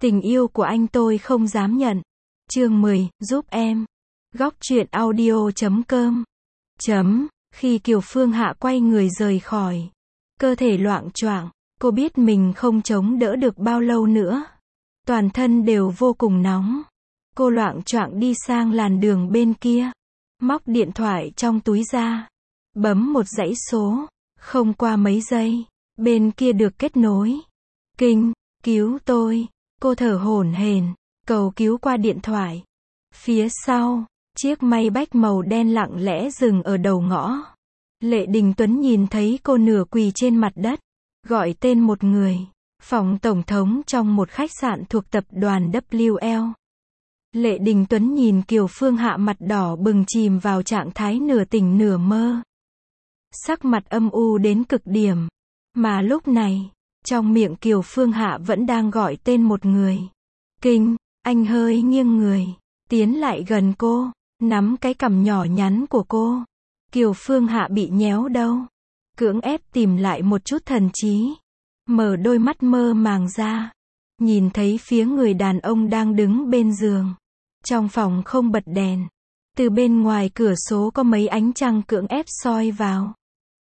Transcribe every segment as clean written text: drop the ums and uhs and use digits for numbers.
Tình yêu của anh tôi không dám nhận. Chương 10, giúp em. Góc truyện audio.com. Khi Kiều Phương Hạ quay người rời khỏi, cơ thể loạng choạng, cô biết mình không chống đỡ được bao lâu nữa. Toàn thân đều vô cùng nóng. Cô loạng choạng đi sang làn đường bên kia, móc điện thoại trong túi ra, bấm một dãy số. Không qua mấy giây, bên kia được kết nối. Kinh, cứu tôi. Cô thở hổn hển, cầu cứu qua điện thoại. Phía sau, chiếc Maybach màu đen lặng lẽ dừng ở đầu ngõ. Lệ Đình Tuấn nhìn thấy cô nửa quỳ trên mặt đất, gọi tên một người. Phòng tổng thống trong một khách sạn thuộc tập đoàn WL. Lệ Đình Tuấn nhìn Kiều Phương Hạ mặt đỏ bừng chìm vào trạng thái nửa tỉnh nửa mơ. Sắc mặt âm u đến cực điểm. Mà lúc này, trong miệng Kiều Phương Hạ vẫn đang gọi tên một người. Kinh, anh hơi nghiêng người, tiến lại gần cô, nắm cái cằm nhỏ nhắn của cô. Kiều Phương Hạ bị nhéo đâu. Cưỡng ép tìm lại một chút thần trí. Mở đôi mắt mơ màng ra. Nhìn thấy phía người đàn ông đang đứng bên giường. Trong phòng không bật đèn. Từ bên ngoài cửa sổ có mấy ánh trăng cưỡng ép soi vào.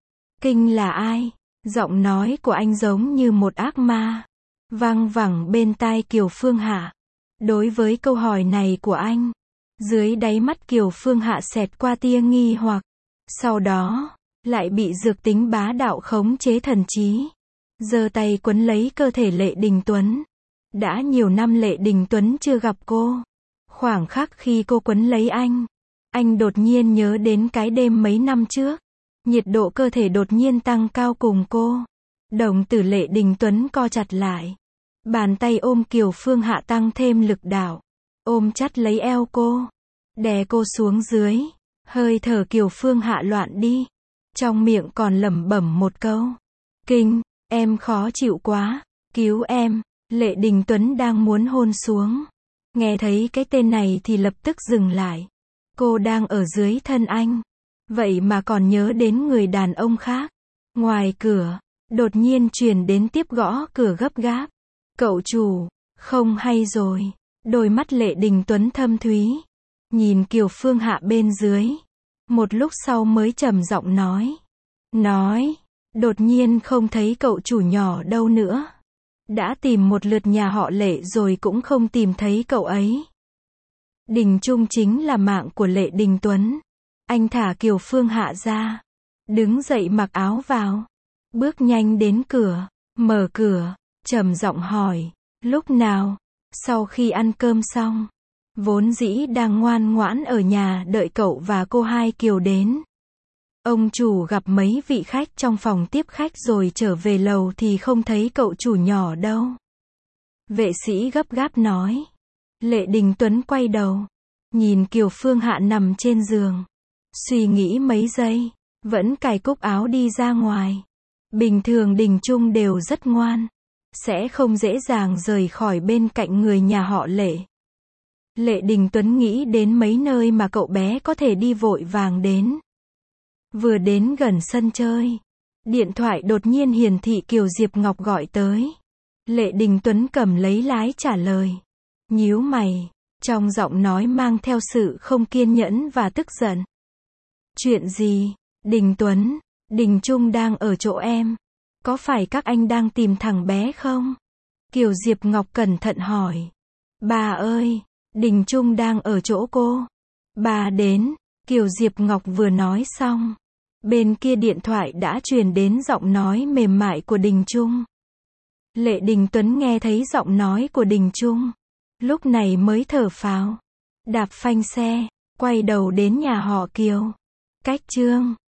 Kinh là ai? Giọng nói của anh giống như một ác ma, vang vẳng bên tai Kiều Phương Hạ. Đối với câu hỏi này của anh, dưới đáy mắt Kiều Phương Hạ xẹt qua tia nghi hoặc, sau đó, lại bị dược tính bá đạo khống chế thần trí. Giơ tay quấn lấy cơ thể Lệ Đình Tuấn. Đã nhiều năm Lệ Đình Tuấn chưa gặp cô. Khoảng khắc khi cô quấn lấy anh đột nhiên nhớ đến cái đêm mấy năm trước. Nhiệt độ cơ thể đột nhiên tăng cao cùng cô. Đồng tử Lệ Đình Tuấn co chặt lại. Bàn tay ôm Kiều Phương Hạ tăng thêm lực đạo. Ôm chặt lấy eo cô. Đè cô xuống dưới. Hơi thở Kiều Phương Hạ loạn đi. Trong miệng còn lẩm bẩm một câu. Kinh, em khó chịu quá. Cứu em. Lệ Đình Tuấn đang muốn hôn xuống. Nghe thấy cái tên này thì lập tức dừng lại. Cô đang ở dưới thân anh. Vậy mà còn nhớ đến người đàn ông khác. Ngoài cửa, đột nhiên truyền đến tiếp gõ cửa gấp gáp. Cậu chủ, không hay rồi. Đôi mắt Lệ Đình Tuấn thâm thúy. Nhìn Kiều Phương Hạ bên dưới. Một lúc sau mới trầm giọng nói. Đột nhiên không thấy cậu chủ nhỏ đâu nữa. Đã tìm một lượt nhà họ Lệ rồi cũng không tìm thấy cậu ấy. Đình Trung chính là mạng của Lệ Đình Tuấn. Anh thả Kiều Phương Hạ ra. Đứng dậy mặc áo vào. Bước nhanh đến cửa. Mở cửa. Trầm giọng hỏi. Lúc nào? Sau khi ăn cơm xong. Vốn dĩ đang ngoan ngoãn ở nhà đợi cậu và cô hai Kiều đến. Ông chủ gặp mấy vị khách trong phòng tiếp khách rồi trở về lầu thì không thấy cậu chủ nhỏ đâu. Vệ sĩ gấp gáp nói. Lệ Đình Tuấn quay đầu. Nhìn Kiều Phương Hạ nằm trên giường. Suy nghĩ mấy giây, vẫn cài cúc áo đi ra ngoài. Bình thường Đình Trung đều rất ngoan, sẽ không dễ dàng rời khỏi bên cạnh người nhà họ Lệ. Lệ Đình Tuấn nghĩ đến mấy nơi mà cậu bé có thể đi vội vàng đến. Vừa đến gần sân chơi, điện thoại đột nhiên hiển thị Kiều Diệp Ngọc gọi tới. Lệ Đình Tuấn cầm lấy lái trả lời. Nhíu mày, trong giọng nói mang theo sự không kiên nhẫn và tức giận. Chuyện gì? Đình Tuấn, Đình Trung đang ở chỗ em. Có phải các anh đang tìm thằng bé không? Kiều Diệp Ngọc cẩn thận hỏi. Bà ơi, Đình Trung đang ở chỗ cô. Bà đến. Kiều Diệp Ngọc vừa nói xong. Bên kia điện thoại đã truyền đến giọng nói mềm mại của Đình Trung. Lệ Đình Tuấn nghe thấy giọng nói của Đình Trung. Lúc này mới thở phào. Đạp phanh xe, quay đầu đến nhà họ Kiều. Cách chương